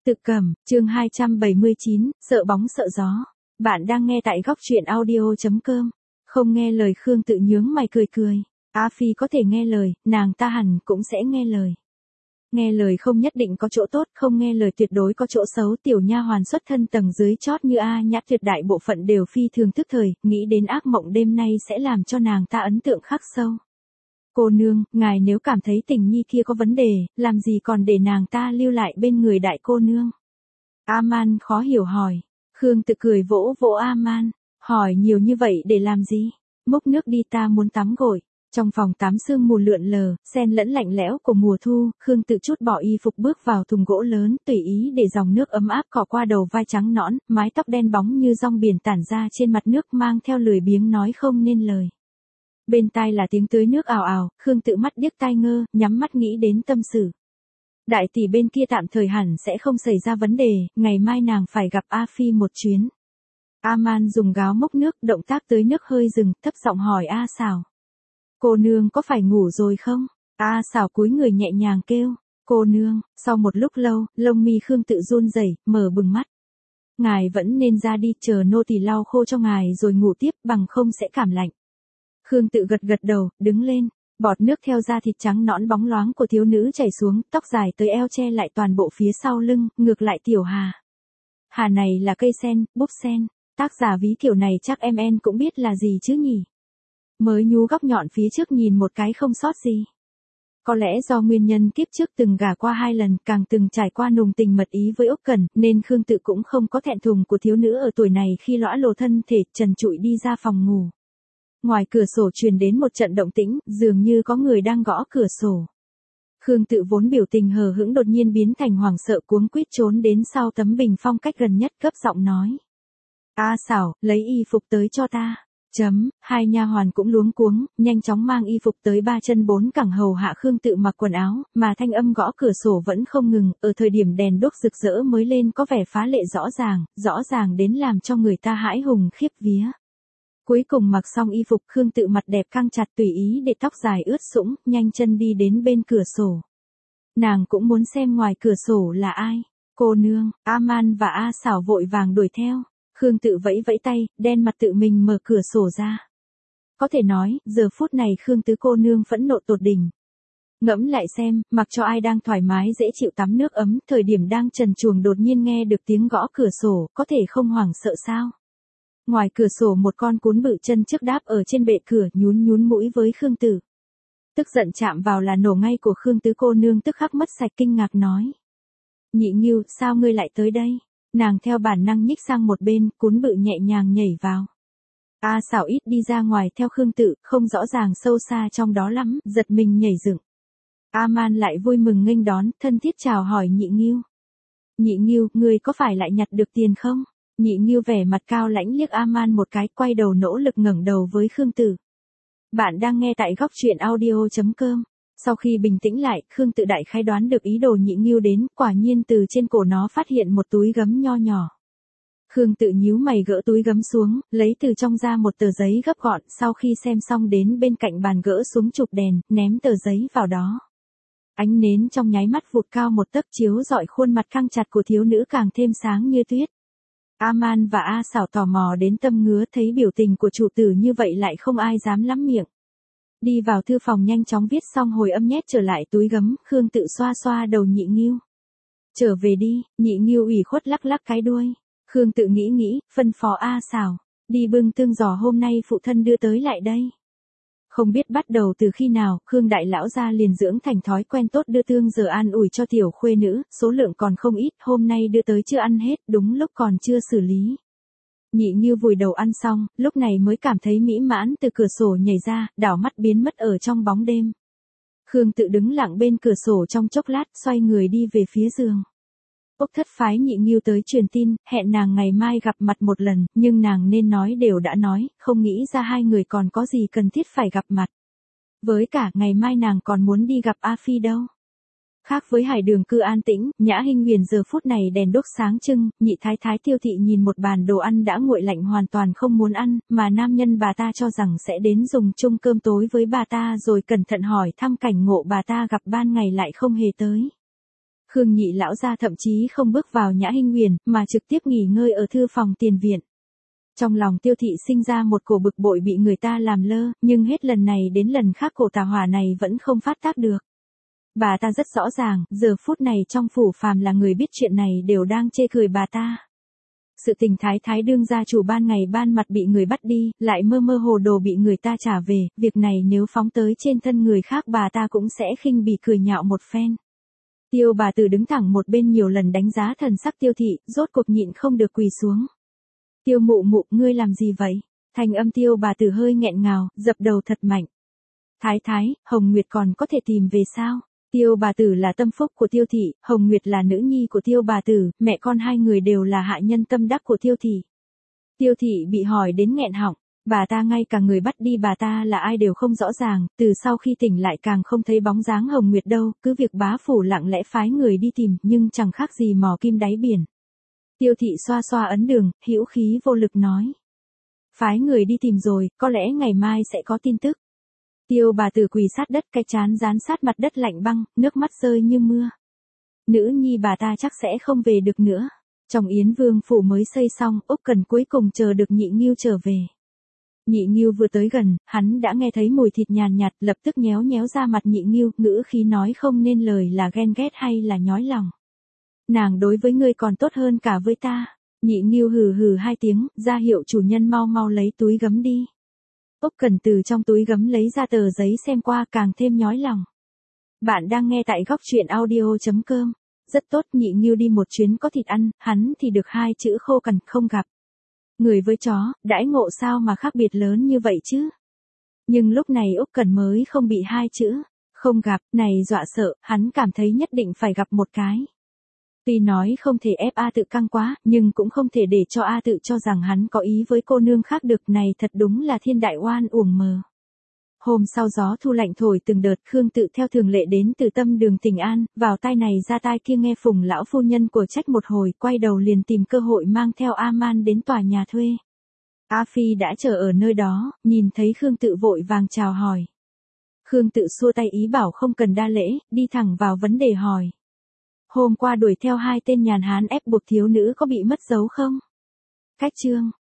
Tự Cẩm, chương 279, sợ bóng sợ gió. Bạn đang nghe tại góc truyện audio.com. Không nghe lời Khương Tự nhướng mày cười cười. A Phi có thể nghe lời, nàng ta hẳn cũng sẽ nghe lời. Nghe lời không nhất định có chỗ tốt, không nghe lời tuyệt đối có chỗ xấu. Tiểu nha hoàn xuất thân tầng dưới chót như A Nhã tuyệt đại bộ phận đều phi thường thức thời, nghĩ đến ác mộng đêm nay sẽ làm cho nàng ta ấn tượng khắc sâu. Cô nương, ngài nếu cảm thấy tình nhi kia có vấn đề, làm gì còn để nàng ta lưu lại bên người đại cô nương? A-man khó hiểu hỏi. Khương Tự cười vỗ vỗ A-man, hỏi nhiều như vậy để làm gì? Múc nước đi, ta muốn tắm gội. Trong phòng tắm sương mù lượn lờ, xen lẫn lạnh lẽo của mùa thu, Khương Tự chút bỏ y phục bước vào thùng gỗ lớn, tùy ý để dòng nước ấm áp cọ qua đầu vai trắng nõn, mái tóc đen bóng như rong biển tản ra trên mặt nước, mang theo lười biếng nói không nên lời. Bên tai là tiếng tưới nước ào ào, Khương Tự mắt điếc tai ngơ, nhắm mắt nghĩ đến tâm sự. Đại tỷ bên kia tạm thời hẳn sẽ không xảy ra vấn đề, ngày mai nàng phải gặp A Phi một chuyến. A-man dùng gáo múc nước, động tác tưới nước hơi dừng, thấp giọng hỏi A Xảo. Cô nương có phải ngủ rồi không? A Xảo cúi người nhẹ nhàng kêu. Cô nương. Sau một lúc lâu, lông mi Khương Tự run rẩy, mở bừng mắt. Ngài vẫn nên ra đi, chờ nô tỳ lau khô cho ngài rồi ngủ tiếp, bằng không sẽ cảm lạnh. Khương Tự gật gật đầu, đứng lên. Bọt nước theo da thịt trắng nõn bóng loáng của thiếu nữ chảy xuống, tóc dài tới eo che lại toàn bộ phía sau lưng, ngược lại Tiểu Hà. Hà này là cây sen, búp sen. Tác giả ví kiểu này chắc em cũng biết là gì chứ nhỉ? Mới nhú góc nhọn phía trước nhìn một cái không sót gì. Có lẽ do nguyên nhân kiếp trước từng gả qua 2 lần, càng từng trải qua nùng tình mật ý với Úc Cẩn, nên Khương Tự cũng không có thẹn thùng của thiếu nữ ở tuổi này khi lõa lồ thân thể trần trụi đi ra phòng ngủ. Ngoài cửa sổ truyền đến một trận động tĩnh, dường như có người đang gõ cửa sổ. Khương Tự vốn biểu tình hờ hững đột nhiên biến thành hoảng sợ, cuống quýt trốn đến sau tấm bình phong cách gần nhất, gấp giọng nói: A Xảo, lấy y phục tới cho ta. Hai nha hoàn cũng luống cuống, nhanh chóng mang y phục tới 3 chân 4 cẳng hầu hạ Khương Tự mặc quần áo, mà thanh âm gõ cửa sổ vẫn không ngừng, ở thời điểm đèn đuốc rực rỡ mới lên có vẻ phá lệ rõ ràng đến làm cho người ta hãi hùng khiếp vía. Cuối cùng mặc xong y phục, Khương Tự mặt đẹp căng chặt, tùy ý để tóc dài ướt sũng, nhanh chân đi đến bên cửa sổ. Nàng cũng muốn xem ngoài cửa sổ là ai. Cô nương. A-man và A Xảo vội vàng đuổi theo. Khương Tự vẫy vẫy tay, đen mặt tự mình mở cửa sổ ra. Có thể nói, giờ phút này Khương tứ cô nương phẫn nộ tột đỉnh. Ngẫm lại xem, mặc cho ai đang thoải mái dễ chịu tắm nước ấm, thời điểm đang trần truồng đột nhiên nghe được tiếng gõ cửa sổ, có thể không hoảng sợ sao? Ngoài cửa sổ một con cún bự chân trước đáp ở trên bệ cửa, nhún mũi với Khương Tự. Tức giận chạm vào là nổ ngay của Khương tứ cô nương, tức khắc mất sạch, kinh ngạc nói: Nhị Nghiêu, sao ngươi lại tới đây? Nàng theo bản năng nhích sang một bên, cún bự nhẹ nhàng nhảy vào. A Xảo ít đi ra ngoài theo Khương Tự, không rõ ràng sâu xa trong đó lắm, giật mình nhảy dựng. A-man lại vui mừng nghênh đón, thân thiết chào hỏi Nhị Nghiêu. Nhị Nghiêu, ngươi có phải lại nhặt được tiền không? Nhị Nghiêu vẻ mặt cao lãnh liếc A-man một cái, quay đầu nỗ lực ngẩng đầu với Khương Tự. Bạn đang nghe tại góc truyện audio.com. Sau khi bình tĩnh lại, Khương Tự đại khái đoán được ý đồ Nhị Nghiêu đến, quả nhiên từ trên cổ nó phát hiện một túi gấm nho nhỏ. Khương Tự nhíu mày gỡ túi gấm xuống, lấy từ trong ra một tờ giấy gấp gọn, sau khi xem xong đến bên cạnh bàn gỡ xuống chụp đèn, ném tờ giấy vào đó. Ánh nến trong nháy mắt vụt cao một tấc, chiếu rọi khuôn mặt căng chặt của thiếu nữ càng thêm sáng như tuyết. A-man và A Xảo tò mò đến tâm ngứa, thấy biểu tình của chủ tử như vậy lại không ai dám lắm miệng. Đi vào thư phòng nhanh chóng viết xong hồi âm nhét trở lại túi gấm, Khương Tự xoa xoa đầu Nhị Nghiêu. Trở về đi. Nhị Nghiêu ủy khuất lắc lắc cái đuôi. Khương Tự nghĩ, phân phó A Xảo, đi bưng tương giò hôm nay phụ thân đưa tới lại đây. Không biết bắt đầu từ khi nào, Khương đại lão gia liền dưỡng thành thói quen tốt đưa tương giờ an ủi cho tiểu khuê nữ, số lượng còn không ít, hôm nay đưa tới chưa ăn hết, đúng lúc còn chưa xử lý. Nhị Nghiêu vùi đầu ăn xong, lúc này mới cảm thấy mỹ mãn, từ cửa sổ nhảy ra, đảo mắt biến mất ở trong bóng đêm. Khương Tự đứng lặng bên cửa sổ trong chốc lát, xoay người đi về phía giường. Úc thất phái Nhị Nghiêu tới truyền tin, hẹn nàng ngày mai gặp mặt một lần, nhưng nàng nên nói đều đã nói, không nghĩ ra hai người còn có gì cần thiết phải gặp mặt. Với cả ngày mai nàng còn muốn đi gặp A Phi đâu. Khác với Hải Đường cư an tĩnh, Nhã Hinh Huyền giờ phút này đèn đuốc sáng trưng, nhị thái thái Tiêu thị nhìn một bàn đồ ăn đã nguội lạnh hoàn toàn không muốn ăn, mà nam nhân bà ta cho rằng sẽ đến dùng chung cơm tối với bà ta rồi cẩn thận hỏi thăm cảnh ngộ bà ta gặp ban ngày lại không hề tới. Khương Nhị lão gia thậm chí không bước vào Nhã Hinh Huyền, mà trực tiếp nghỉ ngơi ở thư phòng tiền viện. Trong lòng Tiêu thị sinh ra một cổ bực bội bị người ta làm lơ, nhưng hết lần này đến lần khác cổ tà hỏa này vẫn không phát tác được. Bà ta rất rõ ràng, giờ phút này trong phủ phàm là người biết chuyện này đều đang chê cười bà ta. Sự tình thái thái đương gia chủ ban ngày ban mặt bị người bắt đi, lại mơ mơ hồ đồ bị người ta trả về, việc này nếu phóng tới trên thân người khác bà ta cũng sẽ khinh bỉ cười nhạo một phen. Tiêu bà tử đứng thẳng một bên nhiều lần đánh giá thần sắc Tiêu thị, rốt cuộc nhịn không được quỳ xuống. Tiêu mụ mụ, ngươi làm gì vậy? Thanh âm Tiêu bà tử hơi nghẹn ngào, dập đầu thật mạnh. Thái thái, Hồng Nguyệt còn có thể tìm về sao? Tiêu bà tử là tâm phúc của Tiêu thị, Hồng Nguyệt là nữ nhi của Tiêu bà tử, mẹ con hai người đều là hạ nhân tâm đắc của Tiêu thị. Tiêu thị bị hỏi đến nghẹn họng, bà ta ngay cả người bắt đi bà ta là ai đều không rõ ràng, từ sau khi tỉnh lại càng không thấy bóng dáng Hồng Nguyệt đâu, cứ việc bá phủ lặng lẽ phái người đi tìm, nhưng chẳng khác gì mò kim đáy biển. Tiêu thị xoa xoa ấn đường, hữu khí vô lực nói. Phái người đi tìm rồi, có lẽ ngày mai sẽ có tin tức. Tiêu bà tử quỳ sát đất, cái trán dán sát mặt đất lạnh băng, nước mắt rơi như mưa. Nữ nhi bà ta chắc sẽ không về được nữa. Trong Yến Vương phủ mới xây xong, Úc Cần cuối cùng chờ được Nhị Ngưu trở về. Nhị Ngưu vừa tới gần, hắn đã nghe thấy mùi thịt nhàn nhạt, lập tức nhéo nhéo ra mặt Nhị Ngưu, ngữ khí nói không nên lời là ghen ghét hay là nhói lòng. Nàng đối với ngươi còn tốt hơn cả với ta. Nhị Ngưu hừ hừ hai tiếng, ra hiệu chủ nhân mau mau lấy túi gấm đi. Úc Cần từ trong túi gấm lấy ra tờ giấy xem qua càng thêm nhói lòng. Bạn đang nghe tại góc truyện audio.com. Rất tốt, Nhị Ngưu đi một chuyến có thịt ăn, hắn thì được hai chữ khô cằn không gặp. Người với chó, đãi ngộ sao mà khác biệt lớn như vậy chứ? Nhưng lúc này Úc Cần mới không bị hai chữ không gặp này dọa sợ, hắn cảm thấy nhất định phải gặp một cái. Tuy nói không thể ép A Tự căng quá, nhưng cũng không thể để cho A Tự cho rằng hắn có ý với cô nương khác được, này thật đúng là thiên đại oan uổng mờ. Hôm sau gió thu lạnh thổi từng đợt, Khương Tự theo thường lệ đến từ tâm đường Tỉnh An, vào tai này ra tai kia nghe Phùng lão phu nhân của trách một hồi, quay đầu liền tìm cơ hội mang theo A-man đến tòa nhà thuê. A Phi đã chờ ở nơi đó, nhìn thấy Khương Tự vội vàng chào hỏi. Khương Tự xua tay ý bảo không cần đa lễ, đi thẳng vào vấn đề hỏi. Hôm qua đuổi theo hai tên nhàn hán ép buộc thiếu nữ có bị mất dấu không? Cách chương